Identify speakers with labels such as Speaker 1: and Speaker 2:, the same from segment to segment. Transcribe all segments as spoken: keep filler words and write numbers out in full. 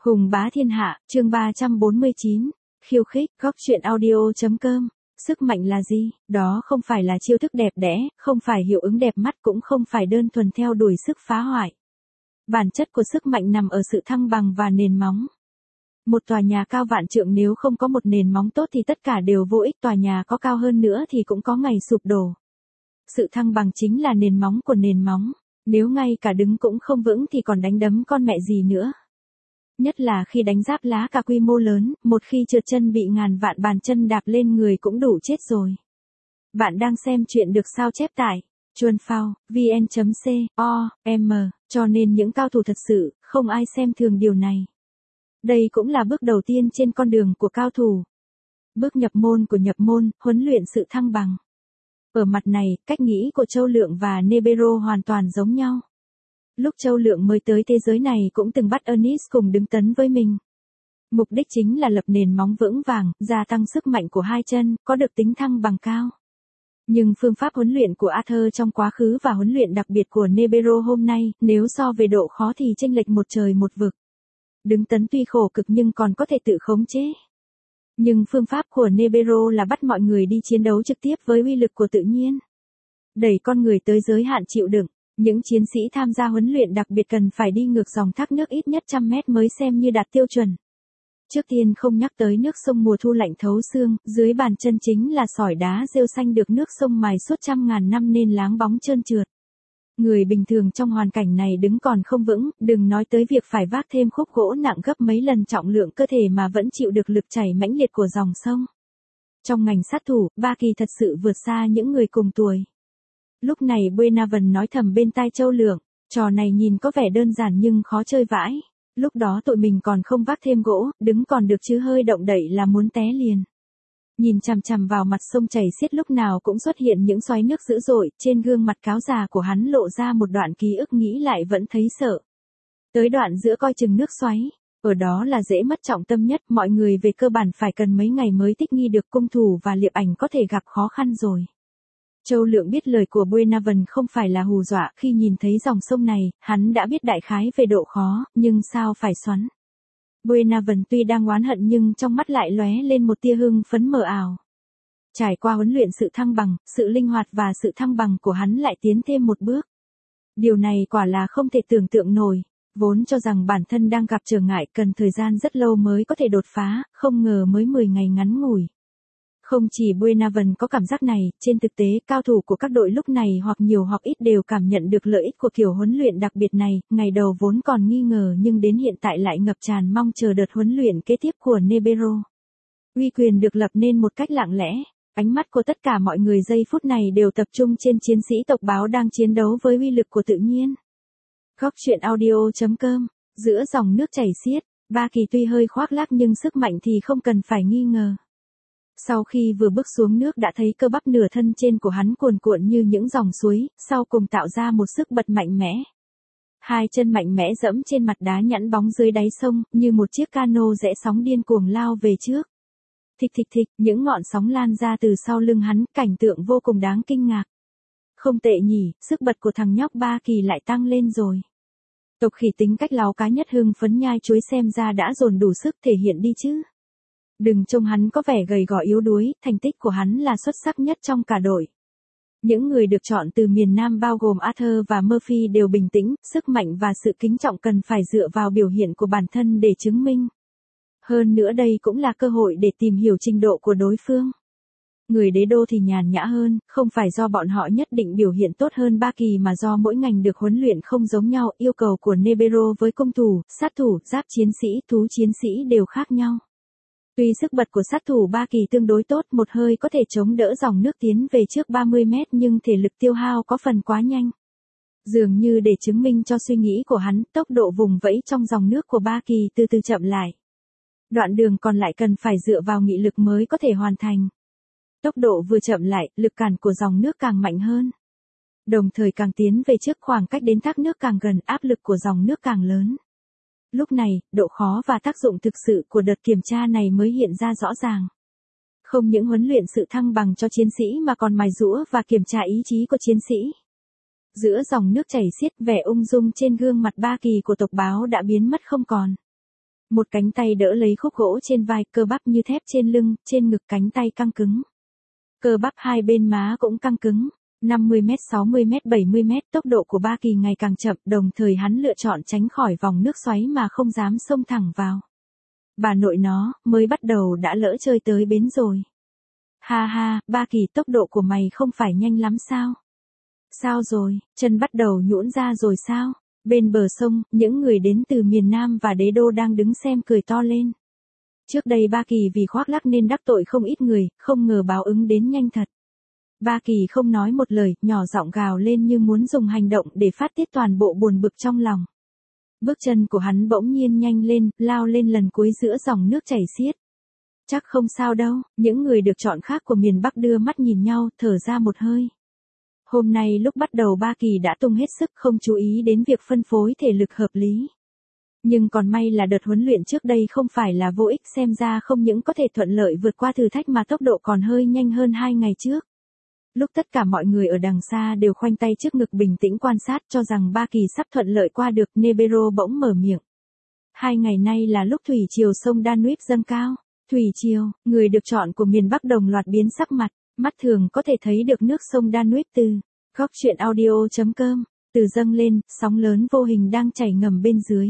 Speaker 1: Hùng bá thiên hạ, chương ba trăm bốn mươi chín, khiêu khích, góc truyện audio.com. Sức mạnh là gì? Đó không phải là chiêu thức đẹp đẽ, không phải hiệu ứng đẹp mắt, cũng không phải đơn thuần theo đuổi sức phá hoại. Bản chất của sức mạnh nằm ở sự thăng bằng và nền móng. Một tòa nhà cao vạn trượng nếu không có một nền móng tốt thì tất cả đều vô ích, tòa nhà có cao hơn nữa thì cũng có ngày sụp đổ. Sự thăng bằng chính là nền móng của nền móng, nếu ngay cả đứng cũng không vững thì còn đánh đấm con mẹ gì nữa. Nhất là khi đánh giáp lá cả quy mô lớn, một khi trượt chân bị ngàn vạn bàn chân đạp lên người cũng đủ chết rồi. Bạn đang xem chuyện được sao chép tại chuan phao vn chấm com, cho nên những cao thủ thật sự, không ai xem thường điều này. Đây cũng là bước đầu tiên trên con đường của cao thủ. Bước nhập môn của nhập môn, huấn luyện sự thăng bằng. Ở mặt này, cách nghĩ của Châu Lượng và Nebero hoàn toàn giống nhau. Lúc Châu Lượng mới tới thế giới này cũng từng bắt Ernest cùng đứng tấn với mình. Mục đích chính là lập nền móng vững vàng, gia tăng sức mạnh của hai chân, có được tính thăng bằng cao. Nhưng phương pháp huấn luyện của Arthur trong quá khứ và huấn luyện đặc biệt của Nebero hôm nay, nếu so về độ khó thì chênh lệch một trời một vực. Đứng tấn tuy khổ cực nhưng còn có thể tự khống chế. Nhưng phương pháp của Nebero là bắt mọi người đi chiến đấu trực tiếp với uy lực của tự nhiên. Đẩy con người tới giới hạn chịu đựng. Những chiến sĩ tham gia huấn luyện đặc biệt cần phải đi ngược dòng thác nước ít nhất trăm mét mới xem như đạt tiêu chuẩn. Trước tiên không nhắc tới nước sông mùa thu lạnh thấu xương, dưới bàn chân chính là sỏi đá rêu xanh được nước sông mài suốt trăm ngàn năm nên láng bóng trơn trượt. Người bình thường trong hoàn cảnh này đứng còn không vững, đừng nói tới việc phải vác thêm khúc gỗ nặng gấp mấy lần trọng lượng cơ thể mà vẫn chịu được lực chảy mãnh liệt của dòng sông. Trong ngành sát thủ, Ba Kỳ thật sự vượt xa những người cùng tuổi. Lúc này Buenaven nói thầm bên tai Châu Lượng, trò này nhìn có vẻ đơn giản nhưng khó chơi vãi. Lúc đó tụi mình còn không vác thêm gỗ, đứng còn được chứ hơi động đậy là muốn té liền. Nhìn chằm chằm vào mặt sông chảy xiết lúc nào cũng xuất hiện những xoáy nước dữ dội, trên gương mặt cáo già của hắn lộ ra một đoạn ký ức nghĩ lại vẫn thấy sợ. Tới đoạn giữa coi chừng nước xoáy, ở đó là dễ mất trọng tâm nhất, mọi người về cơ bản phải cần mấy ngày mới thích nghi được, cung thủ và liệp ảnh có thể gặp khó khăn rồi. Châu Lượng biết lời của Buenaven không phải là hù dọa, khi nhìn thấy dòng sông này, hắn đã biết đại khái về độ khó, nhưng sao phải xoắn. Buenaven tuy đang oán hận nhưng trong mắt lại lóe lên một tia hưng phấn mờ ảo. Trải qua huấn luyện sự thăng bằng, sự linh hoạt và sự thăng bằng của hắn lại tiến thêm một bước. Điều này quả là không thể tưởng tượng nổi, vốn cho rằng bản thân đang gặp trở ngại cần thời gian rất lâu mới có thể đột phá, không ngờ mới mười ngày ngắn ngủi. Không chỉ Buenaven có cảm giác này, trên thực tế cao thủ của các đội lúc này hoặc nhiều hoặc ít đều cảm nhận được lợi ích của kiểu huấn luyện đặc biệt này, ngày đầu vốn còn nghi ngờ nhưng đến hiện tại lại ngập tràn mong chờ đợt huấn luyện kế tiếp của Nebero. Uy quyền được lập nên một cách lặng lẽ, ánh mắt của tất cả mọi người giây phút này đều tập trung trên chiến sĩ tộc báo đang chiến đấu với uy lực của tự nhiên. Góc truyện audio.com, giữa dòng nước chảy xiết, Ba Kỳ tuy hơi khoác lác nhưng sức mạnh thì không cần phải nghi ngờ. Sau khi vừa bước xuống nước đã thấy cơ bắp nửa thân trên của hắn cuồn cuộn như những dòng suối, sau cùng tạo ra một sức bật mạnh mẽ. Hai chân mạnh mẽ dẫm trên mặt đá nhẵn bóng dưới đáy sông, như một chiếc cano rẽ sóng điên cuồng lao về trước. Thịch thịch thịch, những ngọn sóng lan ra từ sau lưng hắn, cảnh tượng vô cùng đáng kinh ngạc. Không tệ nhỉ, sức bật của thằng nhóc Ba Kỳ lại tăng lên rồi. Tộc khỉ tính cách láu cá nhất hưng phấn nhai chuối xem ra đã dồn đủ sức thể hiện đi chứ. Đừng trông hắn có vẻ gầy gò yếu đuối, thành tích của hắn là xuất sắc nhất trong cả đội. Những người được chọn từ miền Nam bao gồm Arthur và Murphy đều bình tĩnh, sức mạnh và sự kính trọng cần phải dựa vào biểu hiện của bản thân để chứng minh. Hơn nữa đây cũng là cơ hội để tìm hiểu trình độ của đối phương. Người đế đô thì nhàn nhã hơn, không phải do bọn họ nhất định biểu hiện tốt hơn Ba Kỳ mà do mỗi ngành được huấn luyện không giống nhau, yêu cầu của Nebero với cung thủ, sát thủ, giáp chiến sĩ, thú chiến sĩ đều khác nhau. Tuy sức bật của sát thủ Ba Kỳ tương đối tốt, một hơi có thể chống đỡ dòng nước tiến về trước ba mươi mét nhưng thể lực tiêu hao có phần quá nhanh. Dường như để chứng minh cho suy nghĩ của hắn, tốc độ vùng vẫy trong dòng nước của Ba Kỳ từ từ chậm lại. Đoạn đường còn lại cần phải dựa vào nghị lực mới có thể hoàn thành. Tốc độ vừa chậm lại, lực cản của dòng nước càng mạnh hơn. Đồng thời càng tiến về trước khoảng cách đến thác nước càng gần, áp lực của dòng nước càng lớn. Lúc này, độ khó và tác dụng thực sự của đợt kiểm tra này mới hiện ra rõ ràng. Không những huấn luyện sự thăng bằng cho chiến sĩ mà còn mài giũa và kiểm tra ý chí của chiến sĩ. Giữa dòng nước chảy xiết, vẻ ung dung trên gương mặt Ba Kỳ của tộc báo đã biến mất không còn. Một cánh tay đỡ lấy khúc gỗ trên vai, cơ bắp như thép trên lưng, trên ngực cánh tay căng cứng. Cơ bắp hai bên má cũng căng cứng. năm mươi mét, sáu mươi mét, bảy mươi mét, tốc độ của Ba Kỳ ngày càng chậm, đồng thời hắn lựa chọn tránh khỏi vòng nước xoáy mà không dám xông thẳng vào. Bà nội nó, mới bắt đầu đã lỡ chơi tới bến rồi. Ha ha, Ba Kỳ, tốc độ của mày không phải nhanh lắm sao? Sao rồi, chân bắt đầu nhũn ra rồi sao? Bên bờ sông, những người đến từ miền Nam và đế đô đang đứng xem cười to lên. Trước đây Ba Kỳ vì khoác lác nên đắc tội không ít người, không ngờ báo ứng đến nhanh thật. Ba Kỳ không nói một lời, nhỏ giọng gào lên như muốn dùng hành động để phát tiết toàn bộ buồn bực trong lòng. Bước chân của hắn bỗng nhiên nhanh lên, lao lên lần cuối giữa dòng nước chảy xiết. Chắc không sao đâu, những người được chọn khác của miền Bắc đưa mắt nhìn nhau, thở ra một hơi. Hôm nay lúc bắt đầu Ba Kỳ đã tung hết sức, không chú ý đến việc phân phối thể lực hợp lý. Nhưng còn may là đợt huấn luyện trước đây không phải là vô ích, xem ra không những có thể thuận lợi vượt qua thử thách mà tốc độ còn hơi nhanh hơn hai ngày trước. Lúc tất cả mọi người ở đằng xa đều khoanh tay trước ngực bình tĩnh quan sát cho rằng Ba Kỳ sắp thuận lợi qua được, Nebero bỗng mở miệng. Hai ngày nay là lúc thủy triều sông Danube dâng cao. Thủy triều, người được chọn của miền Bắc đồng loạt biến sắc mặt, mắt thường có thể thấy được nước sông Danube từ góc truyện audio chấm com, từ dâng lên, sóng lớn vô hình đang chảy ngầm bên dưới.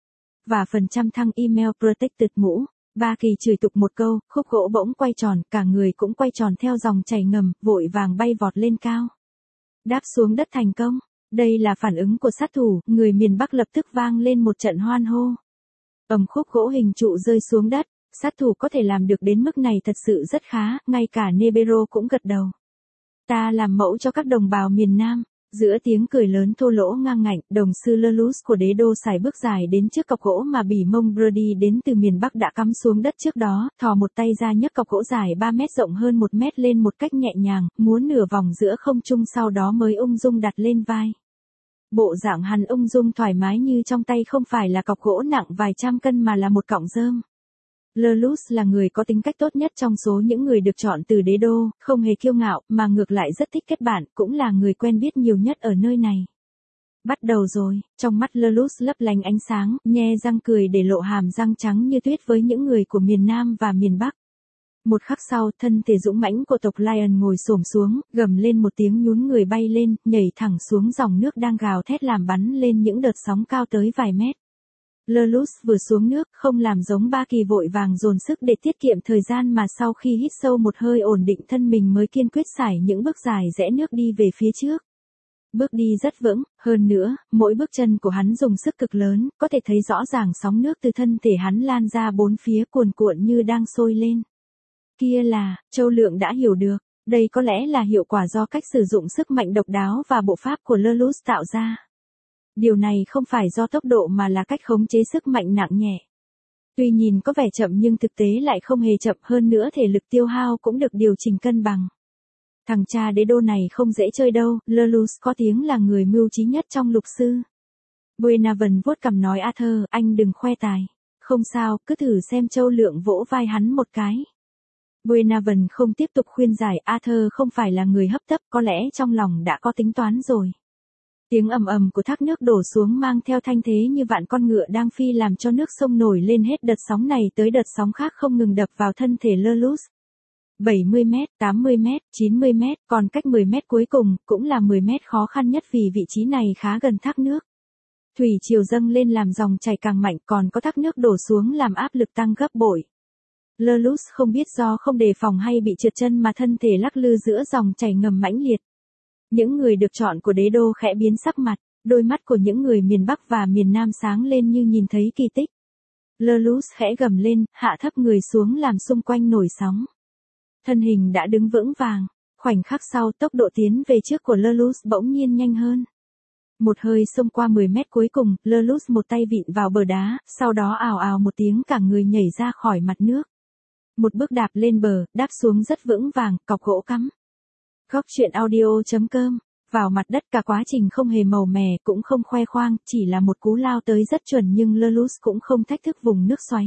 Speaker 1: Và phần trăm thăng email protected mũ. Ba Kỳ chửi tục một câu, khúc gỗ bỗng quay tròn, cả người cũng quay tròn theo dòng chảy ngầm, vội vàng bay vọt lên cao. Đáp xuống đất thành công. Đây là phản ứng của sát thủ, người miền Bắc lập tức vang lên một trận hoan hô. Ầm, khúc gỗ hình trụ rơi xuống đất, sát thủ có thể làm được đến mức này thật sự rất khá, ngay cả Nebero cũng gật đầu. Ta làm mẫu cho các đồng bào miền Nam. Giữa tiếng cười lớn thô lỗ ngang ngạnh, đồng sư Lelus của đế đô xài bước dài đến trước cọc gỗ mà bỉ mông Brody đến từ miền Bắc đã cắm xuống đất trước đó, thò một tay ra nhấc cọc gỗ dài ba mét rộng hơn một mét lên một cách nhẹ nhàng, múa nửa vòng giữa không trung sau đó mới ung dung đặt lên vai. Bộ dạng hắn ung dung thoải mái như trong tay không phải là cọc gỗ nặng vài trăm cân mà là một cọng rơm. Lelus là người có tính cách tốt nhất trong số những người được chọn từ đế đô, không hề kiêu ngạo, mà ngược lại rất thích kết bạn, cũng là người quen biết nhiều nhất ở nơi này. Bắt đầu rồi, trong mắt Lelus lấp lánh ánh sáng, nhe răng cười để lộ hàm răng trắng như tuyết với những người của miền Nam và miền Bắc. Một khắc sau, thân thể dũng mãnh của tộc Lion ngồi xổm xuống, gầm lên một tiếng nhún người bay lên, nhảy thẳng xuống dòng nước đang gào thét làm bắn lên những đợt sóng cao tới vài mét. Lelus vừa xuống nước, không làm giống Ba Kỳ vội vàng dồn sức để tiết kiệm thời gian mà sau khi hít sâu một hơi ổn định thân mình mới kiên quyết sải những bước dài rẽ nước đi về phía trước. Bước đi rất vững, hơn nữa, mỗi bước chân của hắn dùng sức cực lớn, có thể thấy rõ ràng sóng nước từ thân thể hắn lan ra bốn phía cuồn cuộn như đang sôi lên. Kia là, Châu Lượng đã hiểu được, đây có lẽ là hiệu quả do cách sử dụng sức mạnh độc đáo và bộ pháp của Lelus tạo ra. Điều này không phải do tốc độ mà là cách khống chế sức mạnh nặng nhẹ. Tuy nhìn có vẻ chậm nhưng thực tế lại không hề chậm, hơn nữa thể lực tiêu hao cũng được điều chỉnh cân bằng. Thằng cha đế đô này không dễ chơi đâu, Lelus có tiếng là người mưu trí nhất trong lục sư. Buenaven vuốt cằm nói Arthur, anh đừng khoe tài. Không sao, cứ thử xem. Châu Lượng vỗ vai hắn một cái. Buenaven không tiếp tục khuyên giải, Arthur không phải là người hấp tấp, có lẽ trong lòng đã có tính toán rồi. Tiếng ầm ầm của thác nước đổ xuống mang theo thanh thế như vạn con ngựa đang phi làm cho nước sông nổi lên hết đợt sóng này tới đợt sóng khác không ngừng đập vào thân thể Lelus. bảy mươi mét, tám mươi mét, chín mươi mét, còn cách mười mét cuối cùng, cũng là mười mét khó khăn nhất vì vị trí này khá gần thác nước. Thủy triều dâng lên làm dòng chảy càng mạnh, còn có thác nước đổ xuống làm áp lực tăng gấp bội. Lelus không biết do không đề phòng hay bị trượt chân mà thân thể lắc lư giữa dòng chảy ngầm mãnh liệt. Những người được chọn của đế đô khẽ biến sắc mặt, đôi mắt của những người miền Bắc và miền Nam sáng lên như nhìn thấy kỳ tích. Lelus khẽ gầm lên, hạ thấp người xuống làm xung quanh nổi sóng. Thân hình đã đứng vững vàng, khoảnh khắc sau tốc độ tiến về trước của Lelus bỗng nhiên nhanh hơn. Một hơi xông qua mười mét cuối cùng, Lelus một tay vịn vào bờ đá, sau đó ào ào một tiếng cả người nhảy ra khỏi mặt nước. Một bước đạp lên bờ, đáp xuống rất vững vàng, cọc gỗ cắm. Góc truyện audio chấm com, vào mặt đất cả quá trình không hề màu mè cũng không khoe khoang, chỉ là một cú lao tới rất chuẩn nhưng Lelus cũng không thách thức vùng nước xoáy.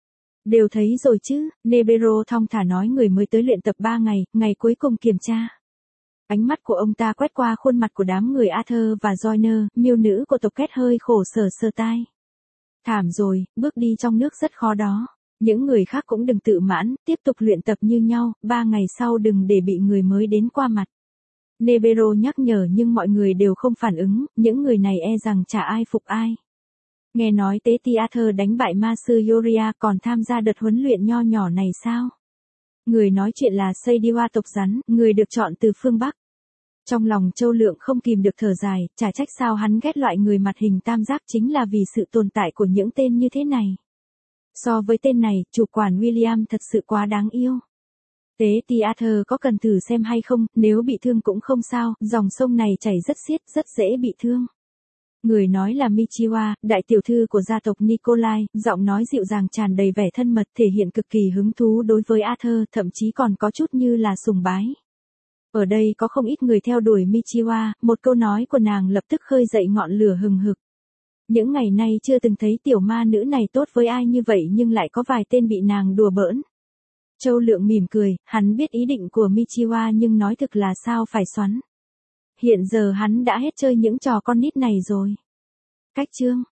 Speaker 1: Đều thấy rồi chứ, Nebero thong thả nói người mới tới luyện tập ba ngày, ngày cuối cùng kiểm tra. Ánh mắt của ông ta quét qua khuôn mặt của đám người Arthur và Joyner, miêu nữ của tộc Kết hơi khổ sở sơ tai. Thảm rồi, bước đi trong nước rất khó đó. Những người khác cũng đừng tự mãn, tiếp tục luyện tập như nhau, ba ngày sau đừng để bị người mới đến qua mặt. Nebero nhắc nhở nhưng mọi người đều không phản ứng, những người này e rằng chả ai phục ai. Nghe nói tế ti Arthur đánh bại ma sư Yoria còn tham gia đợt huấn luyện nho nhỏ này sao? Người nói chuyện là Seidiwa tộc rắn, người được chọn từ phương Bắc. Trong lòng Châu Lượng không kìm được thở dài, chả trách sao hắn ghét loại người mặt hình tam giác chính là vì sự tồn tại của những tên như thế này. So với tên này, chủ quản William thật sự quá đáng yêu. Tế ti Arthur có cần thử xem hay không, nếu bị thương cũng không sao, dòng sông này chảy rất xiết, rất dễ bị thương. Người nói là Michiwa, đại tiểu thư của gia tộc Nikolai, giọng nói dịu dàng tràn đầy vẻ thân mật thể hiện cực kỳ hứng thú đối với Arthur, thậm chí còn có chút như là sùng bái. Ở đây có không ít người theo đuổi Michiwa, một câu nói của nàng lập tức khơi dậy ngọn lửa hừng hực. Những ngày nay chưa từng thấy tiểu ma nữ này tốt với ai như vậy nhưng lại có vài tên bị nàng đùa bỡn. Châu Lượng mỉm cười, hắn biết ý định của Michiwa nhưng nói thực là sao phải xoắn. Hiện giờ hắn đã hết chơi những trò con nít này rồi. Cách chương